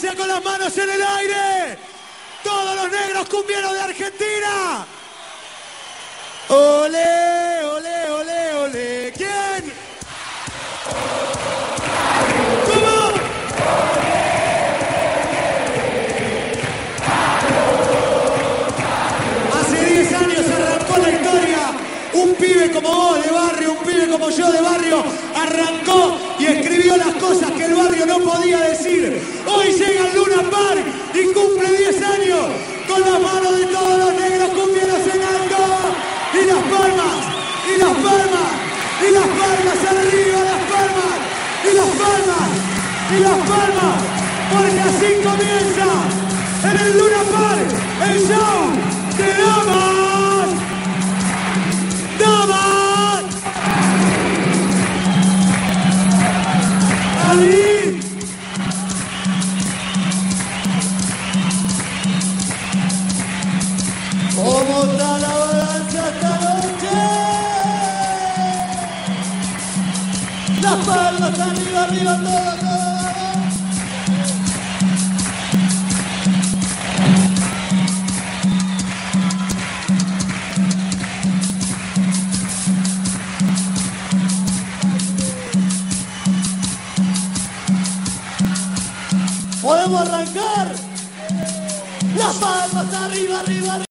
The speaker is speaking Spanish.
Valencia con las manos en el aire. Todos los negros cumbieros de Argentina. Olé, olé, olé, olé. ¿Quién? ¿Cómo? Hace 10 años arrancó la historia. Un pibe como vos de barrio, un pibe como yo de barrio, arrancó y escribió las cosas que el barrio no podía decir. Hoy llega al Luna Park y cumple 10 años con las manos de todos los negros cumbieros en alto. Y las palmas, y las palmas, y las palmas arriba, las palmas, y las palmas, y las palmas, porque así comienza en el Luna Park el show de damas. ¡Damas! ¡Ahí! ¿Cómo está la balanza esta noche? Las palmas arriba, arriba, todo. ¿Podemos arrancar? Las palmas arriba, arriba, arriba.